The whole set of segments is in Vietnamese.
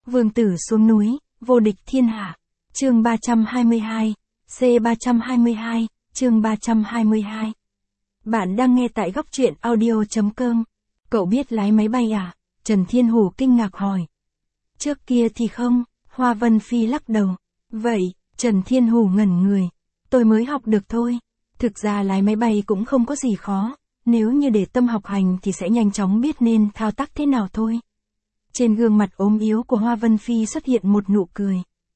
Vương tử xuống núi, vô địch thiên hạ. Chương 322, C322, chương 322. Bạn đang nghe tại góc truyện audio.com. Cậu biết lái máy bay à? Trần Thiên Hủ kinh ngạc hỏi. Trước kia thì không, Hoa Vân Phi lắc đầu. Vậy, Trần Thiên Hủ ngẩn người. Tôi mới học được thôi. Thực ra lái máy bay cũng không có gì khó. Nếu như để tâm học hành thì sẽ nhanh chóng biết nên thao tác thế nào thôi. Trên gương mặt ốm yếu của Hoa Vân Phi xuất hiện một nụ cười.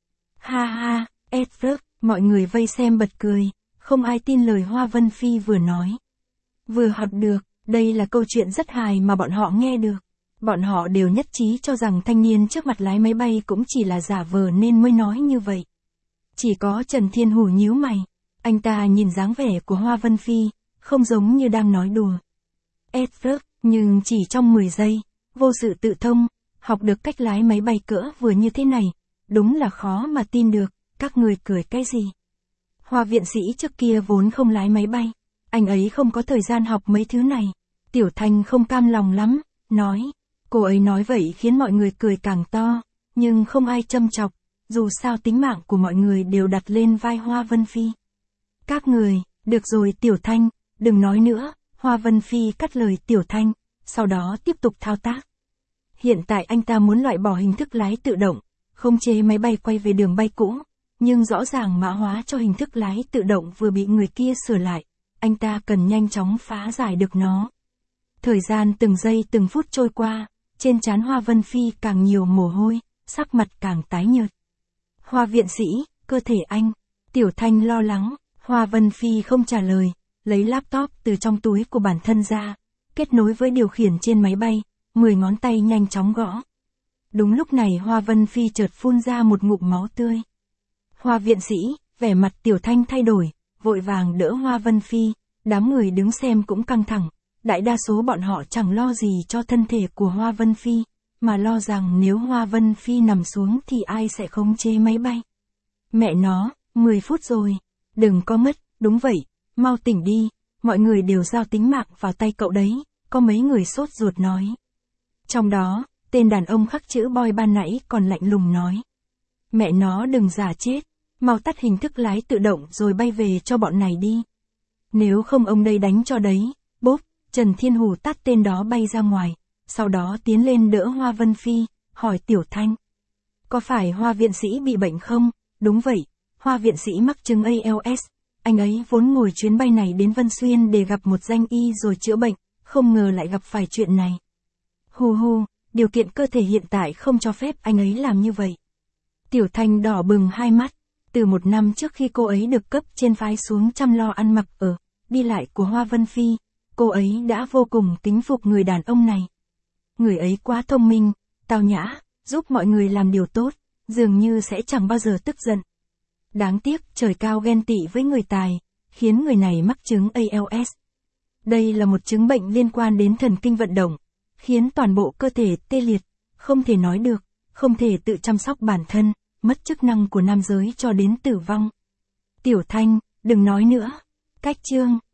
Ha ha, Edward, mọi người vây xem bật cười, không ai tin lời Hoa Vân Phi vừa nói. Vừa học được, đây là câu chuyện rất hài mà bọn họ nghe được. Bọn họ đều nhất trí cho rằng thanh niên trước mặt lái máy bay cũng chỉ là giả vờ nên mới nói như vậy. Chỉ có Trần Thiên Hủ nhíu mày, anh ta nhìn dáng vẻ của Hoa Vân Phi, không giống như đang nói đùa. Edward, nhưng chỉ trong 10 giây, vô sự tự thông, học được cách lái máy bay cỡ vừa như thế này, đúng là khó mà tin được, các người cười cái gì? Hoa viện sĩ trước kia vốn không lái máy bay, anh ấy không có thời gian học mấy thứ này. Tiểu Thanh không cam lòng lắm, nói, cô ấy nói vậy khiến mọi người cười càng to, nhưng không ai châm chọc, dù sao tính mạng của mọi người đều đặt lên vai Hoa Vân Phi. Các người, được rồi Tiểu Thanh, đừng nói nữa, Hoa Vân Phi cắt lời Tiểu Thanh, sau đó tiếp tục thao tác. Hiện tại anh ta muốn loại bỏ hình thức lái tự động, khống chế máy bay quay về đường bay cũ, nhưng rõ ràng mã hóa cho hình thức lái tự động vừa bị người kia sửa lại, anh ta cần nhanh chóng phá giải được nó. Thời gian từng giây từng phút trôi qua, trên trán Hoa Vân Phi càng nhiều mồ hôi, sắc mặt càng tái nhợt. Hoa viện sĩ, cơ thể anh, Tiểu Thanh lo lắng, Hoa Vân Phi không trả lời, lấy laptop từ trong túi của bản thân ra, kết nối với điều khiển trên máy bay, 10 ngón tay nhanh chóng gõ. Đúng lúc này Hoa Vân Phi chợt phun ra một ngụm máu tươi. Hoa viện sĩ, vẻ mặt Tiểu Thanh thay đổi, vội vàng đỡ Hoa Vân Phi, đám người đứng xem cũng căng thẳng, đại đa số bọn họ chẳng lo gì cho thân thể của Hoa Vân Phi, mà lo rằng nếu Hoa Vân Phi nằm xuống thì ai sẽ khống chế máy bay. Mẹ nó, 10 phút rồi, đừng có mất, đúng vậy, mau tỉnh đi, mọi người đều giao tính mạng vào tay cậu đấy, có mấy người sốt ruột nói. Trong đó, tên đàn ông khắc chữ boy ban nãy còn lạnh lùng nói. Mẹ nó đừng giả chết, mau tắt hình thức lái tự động rồi bay về cho bọn này đi. Nếu không ông đây đánh cho đấy, bốp, Trần Thiên Hủ tắt tên đó bay ra ngoài, sau đó tiến lên đỡ Hoa Vân Phi, hỏi Tiểu Thanh. Có phải Hoa viện sĩ bị bệnh không? Đúng vậy, Hoa viện sĩ mắc chứng ALS, anh ấy vốn ngồi chuyến bay này đến Vân Xuyên để gặp một danh y rồi chữa bệnh, không ngờ lại gặp phải chuyện này. Hù hù, điều kiện cơ thể hiện tại không cho phép anh ấy làm như vậy. Tiểu Thanh đỏ bừng hai mắt, từ một năm trước khi cô ấy được cấp trên phái xuống chăm lo ăn mặc ở, đi lại của Hoa Vân Phi, cô ấy đã vô cùng kính phục người đàn ông này. Người ấy quá thông minh, tao nhã, giúp mọi người làm điều tốt, dường như sẽ chẳng bao giờ tức giận. Đáng tiếc trời cao ghen tị với người tài, khiến người này mắc chứng ALS. Đây là một chứng bệnh liên quan đến thần kinh vận động, khiến toàn bộ cơ thể tê liệt, không thể nói được, không thể tự chăm sóc bản thân, mất chức năng của nam giới cho đến tử vong. Tiểu Thanh, đừng nói nữa. Cách chương,